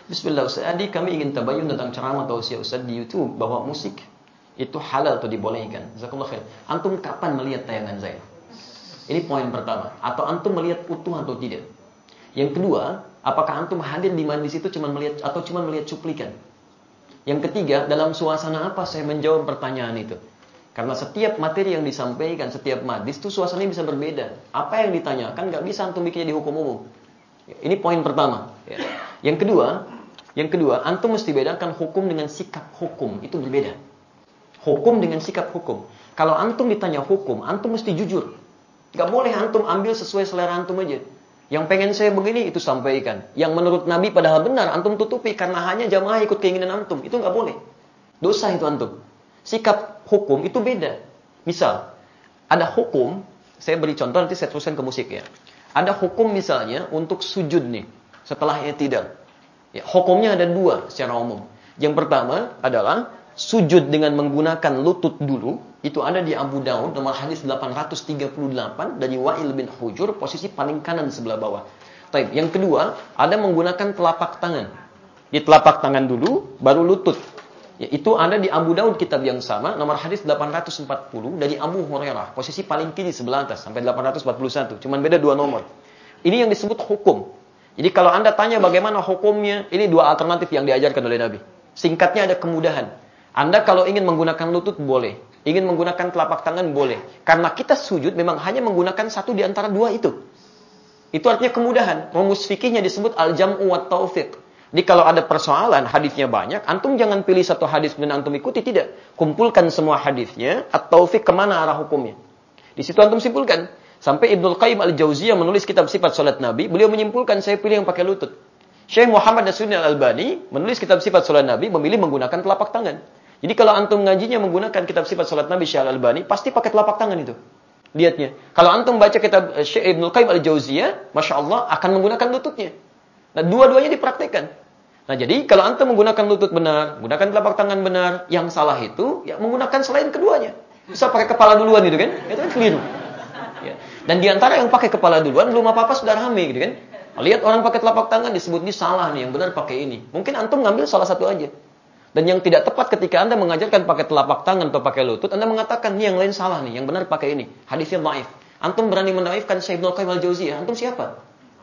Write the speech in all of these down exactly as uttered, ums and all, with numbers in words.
Bismillah Ustaz, Adi kami ingin tabayun tentang ceramah tausiah Ustaz di YouTube bahwa musik itu halal atau dibolehkan. Jazakallah khair. Antum kapan melihat tayangan saya? Ini poin pertama. Atau antum melihat utuh atau tidak? Yang kedua, apakah antum hadir di majlis itu cuma melihat atau cuma melihat cuplikan? Yang ketiga, dalam suasana apa saya menjawab pertanyaan itu? Karena setiap materi yang disampaikan, setiap majlis itu suasananya bisa berbeda. Apa yang ditanyakan nggak bisa antum bikinnya di hukum umum. Ini poin pertama. Yang kedua, yang kedua, antum mesti bedakan hukum dengan sikap hukum. Itu berbeda. Hukum dengan sikap hukum. Kalau antum ditanya hukum, antum mesti jujur. Nggak boleh antum ambil sesuai selera antum aja. Yang pengen saya begini, itu sampaikan. Yang menurut Nabi padahal benar, antum tutupi karena hanya jamaah ikut keinginan antum. Itu nggak boleh. Dosa itu antum. Sikap hukum itu beda. Misal, ada hukum, saya beri contoh nanti saya teruskan ke musik ya. Ada hukum misalnya untuk sujud nih, setelah i'tidal. Ya, hukumnya ada dua secara umum. Yang pertama adalah sujud dengan menggunakan lutut dulu. Itu ada di Abu Daud nomor hadis delapan ratus tiga puluh delapan dari Wa'il bin Hujur, posisi paling kanan sebelah bawah. Taib. Yang kedua, ada menggunakan telapak tangan. Di telapak tangan dulu, baru lutut. Ya, itu ada di Abu Daud kitab yang sama, nomor hadis delapan ratus empat puluh dari Abu Hurairah, posisi paling kiri sebelah atas sampai delapan ratus empat puluh satu. Cuman beda dua nomor. Ini yang disebut hukum. Jadi kalau Anda tanya bagaimana hukumnya, ini dua alternatif yang diajarkan oleh Nabi. Singkatnya ada kemudahan. Anda kalau ingin menggunakan lutut boleh, ingin menggunakan telapak tangan boleh. Karena kita sujud memang hanya menggunakan satu di antara dua itu. Itu artinya kemudahan. Rumus fikihnya disebut al-jam'u wat taufiq. Jadi kalau ada persoalan, hadisnya banyak, antum jangan pilih satu hadis dan antum ikuti, tidak. Kumpulkan semua hadisnya, at-taufiq kemana arah hukumnya. Di situ antum simpulkan. Sampai Ibnul Qayyim al-Jauziyah menulis kitab sifat salat Nabi, beliau menyimpulkan saya pilih yang pakai lutut. Syekh Muhammad Nasiruddin Al-Albani menulis kitab sifat salat Nabi, memilih menggunakan telapak tangan. Jadi kalau antum ngajinya menggunakan kitab sifat salat Nabi Syekh Al-Albani, pasti pakai telapak tangan itu. Lihatnya. Kalau antum baca kitab Syekh Ibnul Qayyim al-Jauziyah, Masya Allah akan menggunakan lututnya. Nah, dua-duanya dipraktikkan. Nah, jadi kalau antum menggunakan lutut benar, menggunakan telapak tangan benar, yang salah itu ya menggunakan selain keduanya. Bisa pakai kepala duluan gitu kan? Itu kan keliru. Ya. Dan di antara yang pakai kepala duluan belum apa-apa sudah rame gitu kan? Lihat orang pakai telapak tangan disebut ini salah nih, yang benar pakai ini. Mungkin antum ngambil salah satu aja. Dan yang tidak tepat ketika Anda mengajarkan pakai telapak tangan atau pakai lutut, Anda mengatakan ini yang lain salah nih, yang benar pakai ini. Hadisnya dhaif. Antum berani mendaifkan Syekh Ibnul Qayyim al-Jauziyah, antum siapa?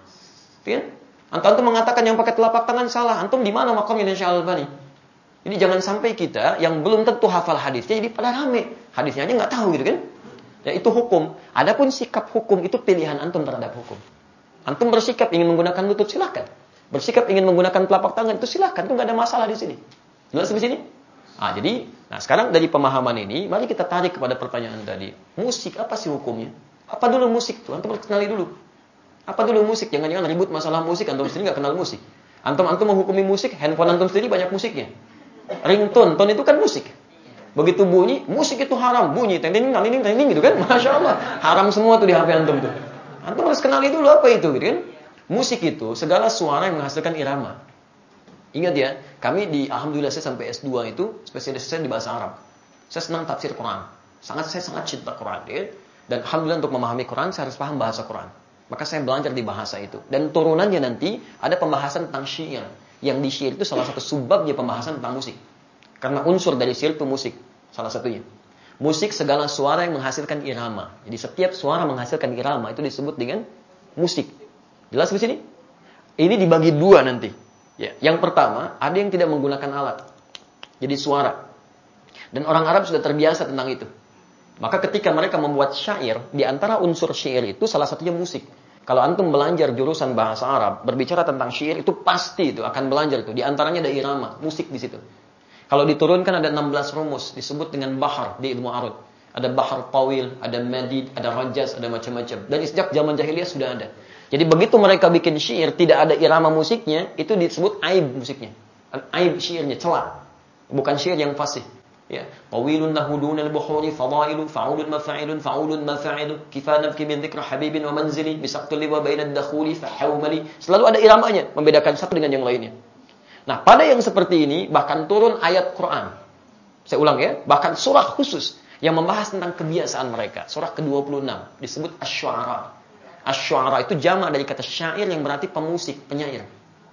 Ya? Antum mengatakan yang pakai telapak tangan salah. Antum di mana makamnya Syekh Al-Albani? Jadi jangan sampai kita yang belum tentu hafal hadisnya jadi pada rame. Hadisnya aja nggak tahu gitu kan? Ya itu hukum. Adapun sikap hukum itu pilihan antum terhadap hukum. Antum bersikap ingin menggunakan lutut silakan. Bersikap ingin menggunakan telapak tangan itu silakan. Itu nggak ada masalah di sini. Jelas di sini? Ah jadi, nah sekarang dari pemahaman ini, mari kita tarik kepada pertanyaan tadi. Musik apa sih hukumnya? Apa dulu musik tuh? Antum harus kenali dulu. Apa dulu musik? Jangan-jangan ribut masalah musik, antum sendiri nggak kenal musik. Antum-antum menghukumi musik, handphone antum sendiri banyak musiknya. Ringtone, tone itu kan musik. Begitu bunyi, musik itu haram. Bunyi, teng-teng, teng-teng, teng-teng gitu kan. Masya Allah. Haram semua tuh di H P antum tuh. Antum harus kenali dulu apa itu gitu kan. Musik itu segala suara yang menghasilkan irama. Ingat ya, kami di, alhamdulillah saya sampai S dua itu, spesialis saya di bahasa Arab. Saya senang tafsir Quran. Sangat Saya sangat cinta Quran. Ya. Dan alhamdulillah untuk memahami Quran, saya harus paham bahasa Quran. Maka saya belajar di bahasa itu. Dan turunannya nanti ada pembahasan tentang syair. Yang di syair itu salah satu subbabnya pembahasan tentang musik. Karena unsur dari syair itu musik. Salah satunya. Musik segala suara yang menghasilkan irama. Jadi setiap suara menghasilkan irama itu disebut dengan musik. Jelas di sini? Ini dibagi dua nanti. Ya. Yang pertama, ada yang tidak menggunakan alat. Jadi suara. Dan orang Arab sudah terbiasa tentang itu. Maka ketika mereka membuat syair, di antara unsur syair itu salah satunya musik. Kalau antum belajar jurusan bahasa Arab, berbicara tentang syair itu pasti itu akan belajar itu. Di antaranya ada irama, musik di situ. Kalau diturunkan ada enam belas rumus, disebut dengan bahar di ilmu arud. Ada bahar tawil, ada madid, ada rajaz, ada macam-macam. Dan sejak zaman jahiliyah sudah ada. Jadi begitu mereka bikin syair tidak ada irama musiknya, itu disebut aib musiknya. Aib syairnya, celah. Bukan syair yang fasih. Ya, tawilun lahu dunal buhuri fadailu fa'ulun mafa'ilun fa'ulun mafa'ilu kifana fi min dzikra habibin wa manzili bisaqtul liwa bainad dakhuli fa hawmali. Selalu ada iramanya, membedakan satu dengan yang lainnya. Nah, pada yang seperti ini bahkan turun ayat Quran. Saya ulang ya, bahkan surah khusus yang membahas tentang kebiasaan mereka. Surah ke dua puluh enam disebut Asy-Syu'ara. Asy-Syu'ara itu jamak dari kata syair yang berarti pemusik, penyair.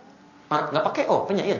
Nggak pakai O, penyair.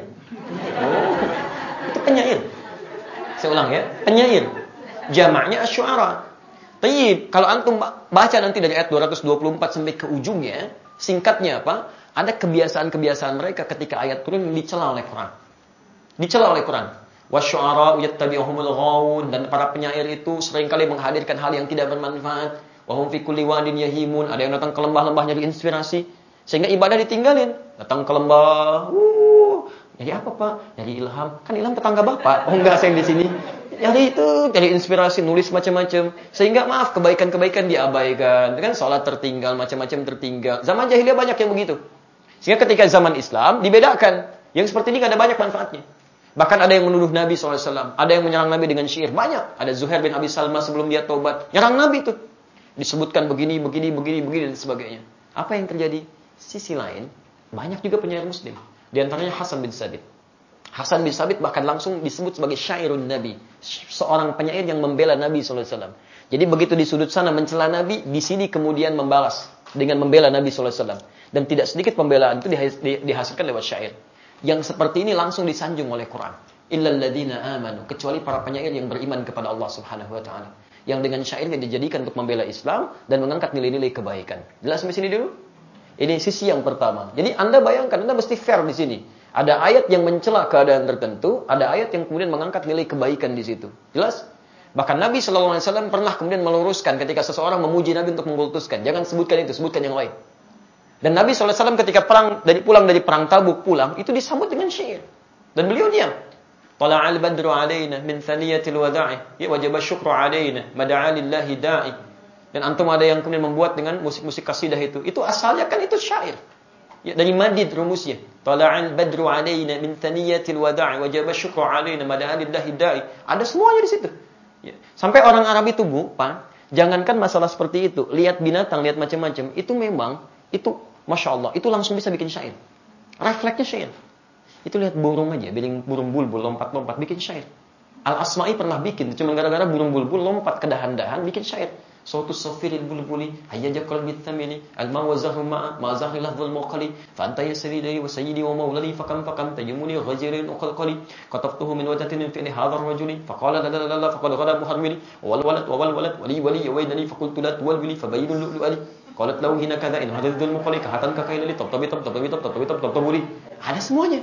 Oh, itu penyair. Saya ulang ya, penyair. Jamaknya asy'ara. Tayyib, kalau antum baca nanti dari ayat dua ratus dua puluh empat sampai ke ujungnya, singkatnya apa? Ada kebiasaan-kebiasaan mereka ketika ayat turun dicela oleh Quran. Dicela oleh Quran. Wasy'ara yattabi'uhumul ghawun, dan para penyair itu seringkali menghadirkan hal yang tidak bermanfaat. Wa hum fi kulli wadin yahimun, ada yang datang ke lembah-lembah nyari inspirasi sehingga ibadah ditinggalin. Datang ke lembah, uh, nyari apa Pak? Nyari ilham. Kan ilham tetangga Bapak. Oh enggak, saya di sini. Nyari itu, cari inspirasi, nulis macam-macam. Sehingga maaf, kebaikan-kebaikan diabaikan. Kan salat tertinggal, macam-macam tertinggal. Zaman jahiliyah banyak yang begitu. Sehingga ketika zaman Islam dibedakan. Yang seperti ini ada banyak manfaatnya. Bahkan ada yang menuduh Nabi shallallahu alaihi wasallam. Ada yang menyerang Nabi dengan syair. Banyak. Ada Zuhair bin Abi Salma sebelum dia taubat. Nyerang Nabi itu. Disebutkan begini, begini, begini, begini, dan sebagainya. Apa yang terjadi? Sisi lain, banyak juga penyair muslim. Di antaranya Hasan bin Sabit. Hasan bin Sabit bahkan langsung disebut sebagai syairun Nabi. Seorang penyair yang membela Nabi shallallahu alaihi wasallam. Jadi begitu di sudut sana mencela Nabi, di sini kemudian membalas dengan membela Nabi shallallahu alaihi wasallam. Dan tidak sedikit pembelaan itu dihasilkan lewat syair. Yang seperti ini langsung disanjung oleh Quran. Illal ladzina amanu, kecuali para penyair yang beriman kepada Allah Subhanahu wa taala. Yang dengan syairnya dijadikan untuk membela Islam dan mengangkat nilai-nilai kebaikan. Jelas sampai sini dulu? Ini sisi yang pertama. Jadi Anda bayangkan, Anda mesti fair di sini. Ada ayat yang mencela keadaan tertentu, ada ayat yang kemudian mengangkat nilai kebaikan di situ. Jelas? Bahkan Nabi shallallahu alaihi wasallam pernah kemudian meluruskan ketika seseorang memuji Nabi untuk mengkultuskan. Jangan sebutkan itu, sebutkan yang lain. Dan Nabi shallallahu alaihi wasallam ketika perang dari pulang dari perang Tabuk pulang, itu disambut dengan syair. Dan beliau diam. Tala'al badru alaina min thaniyatil wada'i, ya wajaba syukru alaina, mada'a lillahi da'i. Dan antum ada yang kemudian membuat dengan musik-musik kasidah itu. Itu asalnya kan itu syair. Ya, dari madid rumusnya. Tala'al badru alaina min thaniyatil wada'i, wajaba syukru alaina, mada'a lillahi da'i. Ada semuanya di situ. Ya. Sampai orang Arab itu, Bu, Pak, jangankan masalah seperti itu, lihat binatang, lihat macam-macam, itu memang itu Masya Allah, itu langsung bisa bikin syair. Refleksnya syair. Itu lihat burung aja, burung bulbul lompat-lompat bikin syair. Al-Asma'i pernah bikin, cuma gara-gara burung bulbul lompat ke dahan-dahan bikin syair. Sautu safiril bulbuli hayyaja qalbi thamili al-ma wa zahru ma'a ma zahri lafdhul muqali fa anta yasridi wa sayyidi wa mawlali fa kam fa kam tajmuni ghajirin uqalqali qatabtuhu min wadatin fi hadha ar-rajuli fa qala la la la fa qad ghada muharmili wal walad wal walad wali wali waydani fa qultu la tuwalbili fa bayyinu lu'lu'ali qalat lahu hina kadha in hadithul muqali ka hatan ka kailali tabtabi tabtabi tabtabi tabtabuli. Ada semuanya.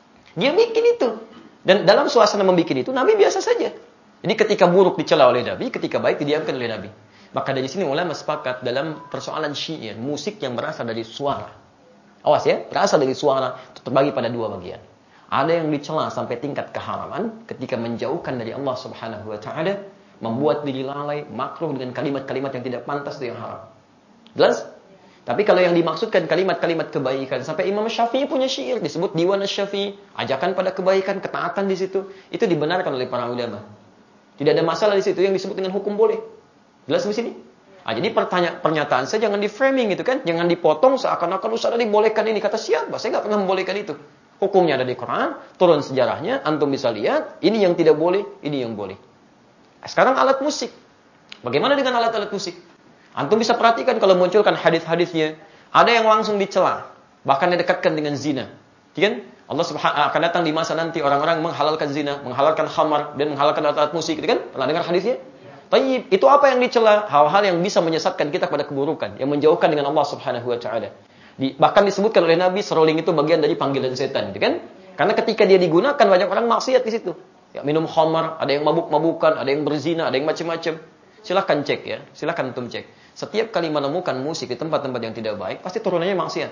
Dia bikin itu. Dan dalam suasana membikin itu Nabi biasa saja. Jadi ketika buruk dicela oleh Nabi, ketika baik didiamkan oleh Nabi. Maka dari sini ulama sepakat dalam persoalan syair, musik yang berasal dari suara. Awas ya, berasal dari suara itu terbagi pada dua bagian. Ada yang dicela sampai tingkat keharaman ketika menjauhkan dari Allah Subhanahu wa taala, membuat diri lalai, makruh dengan kalimat-kalimat yang tidak pantas dan yang haram. Jelas? Tapi kalau yang dimaksudkan kalimat-kalimat kebaikan, sampai Imam Syafi'i punya syair disebut Diwan Asy-Syafi'i, ajakan pada kebaikan, ketaatan di situ, itu dibenarkan oleh para ulama. Tidak ada masalah di situ yang disebut dengan hukum boleh. Jelas di sini? Nah, jadi pertanyaan pernyataan saya jangan di framing gitu kan, jangan dipotong seakan-akan Ustaz ada dibolehkan ini, kata siapa? Saya nggak pernah membolehkan itu. Hukumnya ada di Quran, turun sejarahnya, antum bisa lihat, ini yang tidak boleh, ini yang boleh. Sekarang alat musik. Bagaimana dengan alat-alat musik? Antum bisa perhatikan kalau munculkan hadis-hadisnya, ada yang langsung dicela, bahkan didekatkan dengan zina. Kan? Allah Subhanahu akan datang di masa nanti orang-orang menghalalkan zina, menghalalkan khamar dan menghalalkan alat-alat musik, gitu kan? Pernah dengar hadisnya? Tayyib, itu apa yang dicela? Hal-hal yang bisa menyesatkan kita pada keburukan, yang menjauhkan dengan Allah Subhanahu wa taala. Di, bahkan disebutkan oleh Nabi seruling itu bagian dari panggilan setan, gitu kan? Karena ketika dia digunakan banyak orang maksiat di situ. Ya, minum khamar, ada yang mabuk-mabukan, ada yang berzina, ada yang macam-macam. Silakan cek ya, silakan antum cek. Setiap kali menemukan musik di tempat-tempat yang tidak baik, pasti turunannya maksiat.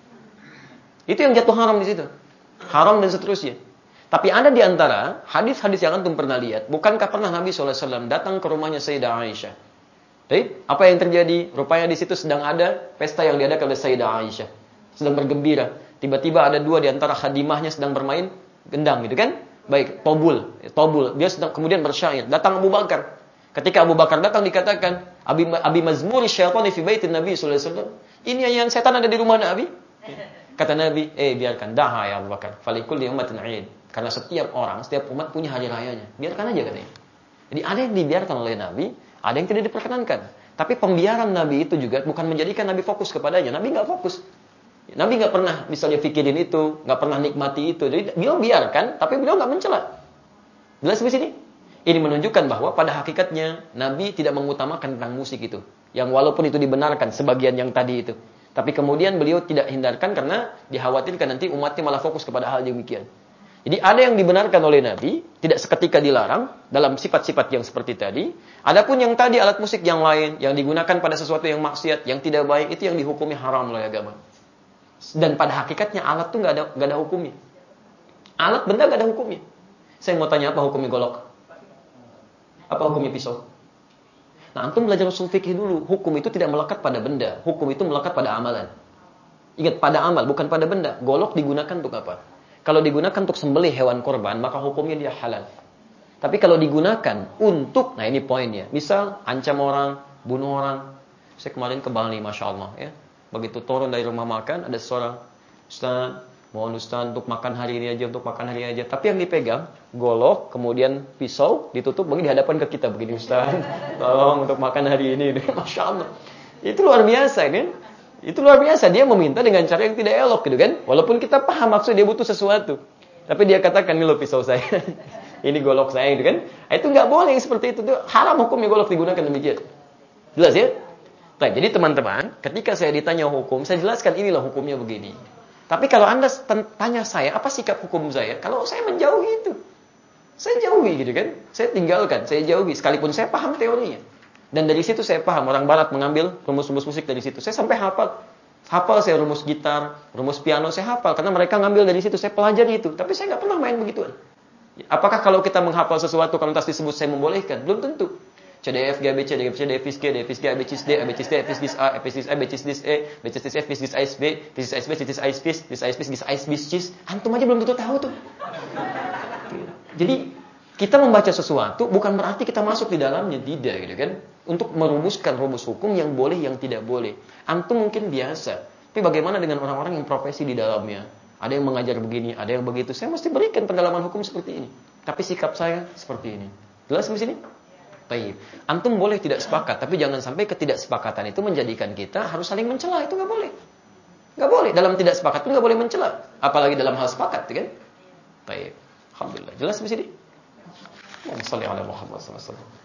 Itu yang jatuh haram di situ. Haram dan seterusnya. Tapi ada di antara hadis-hadis yang antum pernah lihat, bukankah pernah Nabi shallallahu alaihi wasallam datang ke rumahnya Sayyidah Aisyah? Jadi, apa yang terjadi? Rupanya di situ sedang ada pesta yang diadakan oleh Sayyidah Aisyah. Sedang bergembira. Tiba-tiba ada dua di antara khadimahnya sedang bermain gendang gitu kan? Baik, tobul, tobul. Dia sedang kemudian bersyair. Datang Abu Bakar. Ketika Abu Bakar datang dikatakan, Abi Abi mazmuri syaitani fi baitin Nabi sallallahu alaihi wasallam. Ini yang setan ada di rumah Nabi. Kata Nabi, "Eh biarkan, dah ya Abu Bakar. Falikul li ummatin 'id." Karena setiap orang, setiap umat punya hari rayanya. Biarkan aja katanya. Jadi ada yang dibiarkan oleh Nabi, ada yang tidak diperkenankan. Tapi pembiaran Nabi itu juga bukan menjadikan Nabi fokus kepadanya. Nabi enggak fokus. Nabi nggak pernah misalnya pikirin itu, nggak pernah nikmati itu. Jadi beliau biarkan, tapi beliau nggak mencela. Jelas di sini? Ini menunjukkan bahwa pada hakikatnya Nabi tidak mengutamakan tentang musik itu. Yang walaupun itu dibenarkan sebagian yang tadi itu. Tapi kemudian beliau tidak hindarkan karena dikhawatirkan nanti umatnya malah fokus kepada hal yang demikian. Jadi ada yang dibenarkan oleh Nabi, tidak seketika dilarang dalam sifat-sifat yang seperti tadi. Adapun yang tadi alat musik yang lain, yang digunakan pada sesuatu yang maksiat, yang tidak baik, itu yang dihukumi haram oleh agama. Dan pada hakikatnya alat itu nggak ada, nggak ada hukumnya. Alat benda nggak ada hukumnya. Saya mau tanya, apa hukumnya golok? Apa hukumnya pisau? Nah, antum belajar usul fikih dulu. Hukum itu tidak melekat pada benda. Hukum itu melekat pada amalan. Ingat, pada amal, bukan pada benda. Golok digunakan untuk apa? Kalau digunakan untuk sembelih hewan korban, maka hukumnya dia halal. Tapi kalau digunakan untuk, nah ini poinnya. Misal, ancam orang, bunuh orang. Saya kemarin ke Bali, Masya Allah. Ya. Begitu turun dari rumah makan, ada seorang, Ustaz, mohon Ustaz untuk makan hari ini aja, untuk makan hari ini aja. Tapi yang dipegang, golok, kemudian pisau, ditutup, begini di hadapan ke kita. Begini, Ustaz, tolong untuk makan hari ini. Masya Allah. Itu luar biasa, kan? Itu luar biasa. Dia meminta dengan cara yang tidak elok, gitu kan? Walaupun kita paham maksud dia butuh sesuatu. Tapi dia katakan, ini loh pisau saya. Ini golok saya, gitu kan? Itu nggak boleh seperti itu. Itu haram hukumnya golok digunakan demikian. Jelas ya? Baik, jadi teman-teman, ketika saya ditanya hukum, saya jelaskan inilah hukumnya begini. Tapi kalau Anda tanya saya, apa sikap hukum saya? Kalau saya menjauhi itu. Saya jauhi, gitu kan? Saya tinggalkan, saya jauhi. Sekalipun saya paham teorinya. Dan dari situ saya paham, orang barat mengambil rumus-rumus musik dari situ. Saya sampai hafal. Hafal saya rumus gitar, rumus piano, saya hafal. Karena mereka ngambil dari situ, saya pelajari itu. Tapi saya nggak pernah main begituan. Apakah kalau kita menghafal sesuatu, kalau tas disebut saya membolehkan? Belum tentu. C, D, F, G, B, C, D, F, C, D, F, G, D, F, G, A, B, C, D, A, B, C, D, F, G, A, F, G, A, B, C, D, E, B, C, D, F, B, C, D, F, B, B, C, D, F, B, C, D, F, B, C, D, F, B, C, D, F, B, C, antum aja belum tentu tahu tuh. Jadi kita membaca sesuatu bukan berarti kita masuk di dalamnya, tidak, gitu kan? Untuk merumuskan rumus hukum yang boleh, yang tidak boleh. Antum mungkin biasa, tapi bagaimana dengan orang-orang yang profesi di dalamnya? Ada yang mengajar begini, ada yang begitu. Saya mesti berikan pendalaman hukum seperti ini. Tapi sikap saya seperti ini. Jelas di sini? Baik. Antum boleh tidak sepakat, tapi jangan sampai ketidaksepakatan itu menjadikan kita harus saling mencela. Itu nggak boleh. Nggak boleh. Dalam tidak sepakat itu nggak boleh mencela. Apalagi dalam hal sepakat, kan? Baik. Alhamdulillah. Jelas di sini? Allahumma shalli ala Muhammad sallallahu alaihi wasallam.